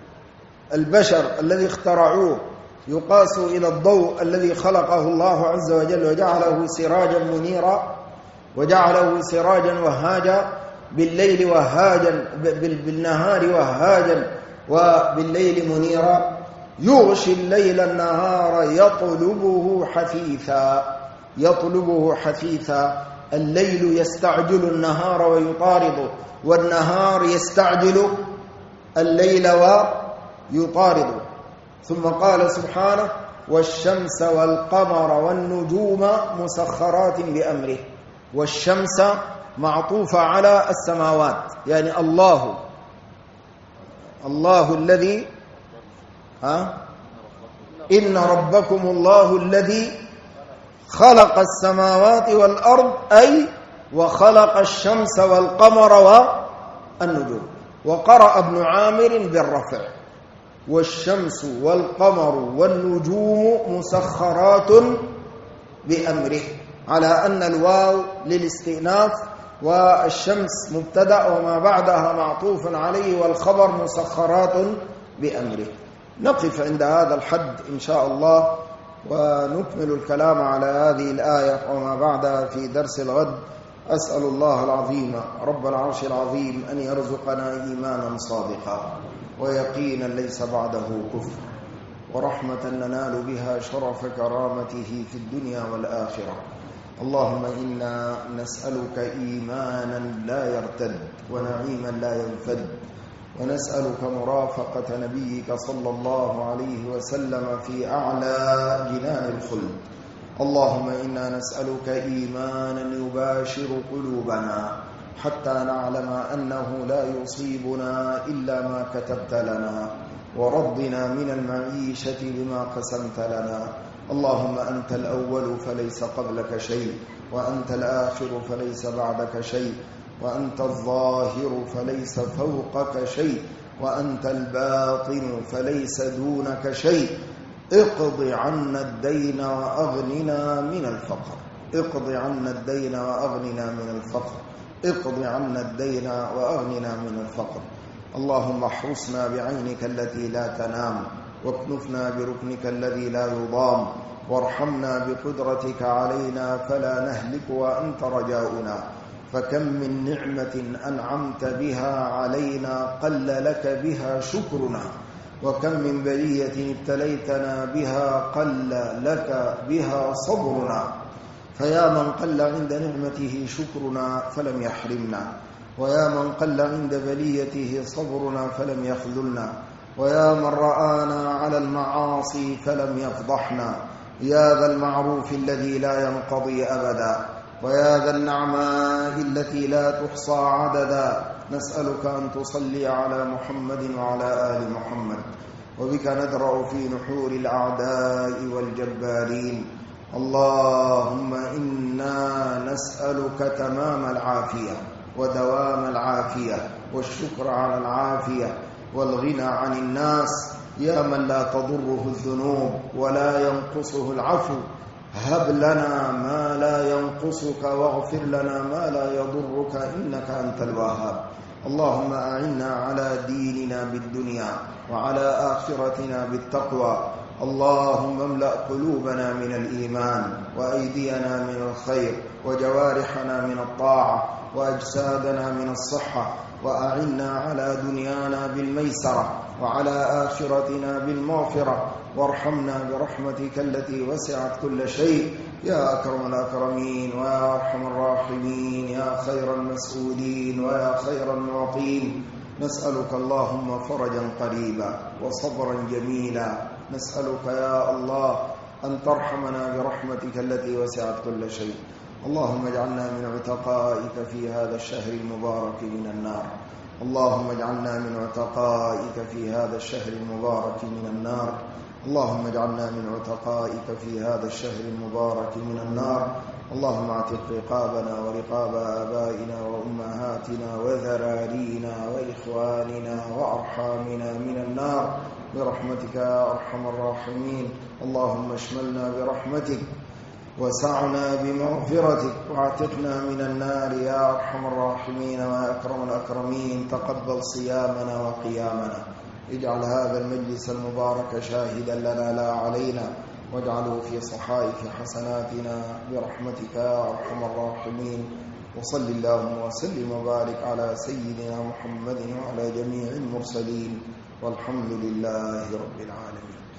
البشر الذي اخترعوه يقاس إلى الضوء الذي خلقه الله عز وجل وجعله سراجا منيرا وجعله سراجا وهاجا بالليل وهاجا بالنهار وهاجا وبالليل منيرا؟ يغشي الليل النهار يطلبه حثيثا. يطلبه حثيثا. الليل يستعجل النهار ويطارده، والنهار يستعجل الليل ويطارده. ثم قال سبحانه والشمس والقمر والنجوم مسخرات بأمره. والشمس معطوفة على السماوات، يعني الله الذي إن ربكم الله الذي خلق السماوات والأرض أي وخلق الشمس والقمر والنجوم. وقرأ ابن عامر بالرفع والشمس والقمر والنجوم مسخرات بأمره، على أن الواو للاستئناف والشمس مبتدأ وما بعدها معطوف عليه والخبر مسخرات بأمره. نقف عند هذا الحد إن شاء الله ونكمل الكلام على هذه الآية وما بعدها في درس الغد. أسأل الله العظيم رب العرش العظيم أن يرزقنا إيمانا صادقا ويقينا ليس بعده كفر، ورحمة ننال بها شرف كرامته في الدنيا والآخرة. اللهم إنا نسألك إيمانا لا يرتد ونعيما لا ينفد، ونسألك مرافقة نبيك صلى الله عليه وسلم في أعلى جنان الخلد. اللهم إنا نسألك إيمانا يباشر قلوبنا حتى نعلم أنه لا يصيبنا إلا ما كتبت لنا، ورضنا من المعيشة بما قسمت لنا. اللهم أنت الأول فليس قبلك شيء، وأنت الآخر فليس بعدك شيء، وأنت الظاهر فليس فوقك شيء، وأنت الباطن فليس دونك شيء. اقض عنا الدين وأغننا من الفقر، اقض عنا الدين وأغننا من الفقر، اقض عنا الدين وأغننا من الفقر. اللهم احرسنا بعينك التي لا تنام، واكنفنا بركنك الذي لا يضام، وارحمنا بقدرتك علينا فلا نهلك وأنت رجاؤنا. فكم من نعمة أنعمت بها علينا قل لك بها شكرنا، وكم من بلية ابتليتنا بها قل لك بها صبرنا. فيا من قل عند نعمته شكرنا فلم يحرمنا، ويا من قل عند بليته صبرنا فلم يخذلنا، ويا من رآنا على المعاصي فلم يفضحنا. يا ذا المعروف الذي لا ينقضي أبدا، ويا ذا النعماء التي لا تحصى عددا، نسألك أن تصلي على محمد وعلى آل محمد. وبك ندرأ في نحور الأعداء والجبارين. اللهم إنا نسألك تمام العافية ودوام العافية والشكر على العافية والغنى عن الناس. يا من لا تضره الذنوب ولا ينقصه العفو، هب لنا ما لا ينقصك واغفر لنا ما لا يضرك إنك أنت الوهاب. اللهم أعنا على ديننا بالدنيا وعلى آخرتنا بالتقوى. اللهم املأ قلوبنا من الإيمان وأيدينا من الخير وجوارحنا من الطاعة وأجسادنا من الصحة، وأعنا على دنيانا بالميسرة وعلى آخرتنا بالمغفرة، وارحمنا برحمتك التي وسعت كل شيء يا أكرم الأكرمين ويا أرحم الراحمين، يا خير المسؤولين ويا خير المعطين. نسألك اللهم فرجا قريبا وصبرا جميلا. نسألك يا الله أن ترحمنا برحمتك التي وسعت كل شيء. اللهم اجعلنا من عتقائك في هذا الشهر المبارك من النار. اللهم اجعلنا من عتقائك في هذا الشهر المبارك من النار. اللهم اجعلنا من عتقائك في هذا الشهر المبارك من النار. اللهم اعتق رقابنا ورقاب آبائنا وأمهاتنا وذرارينا وإخواننا وأرحامنا من النار برحمتك يا أرحم الراحمين. اللهم اشملنا برحمتك وسعنا بمغفرتك واعتقنا من النار يا أرحم الراحمين ويا أكرم الأكرمين. تقبل صيامنا وقيامنا، اجعل هذا المجلس المبارك شاهدا لنا لا علينا، واجعله في صحائف حسناتنا برحمتك يا أرحم الراحمين. وصل اللهم وسلم وبارك على سيدنا محمد وعلى جميع المرسلين، والحمد لله رب العالمين.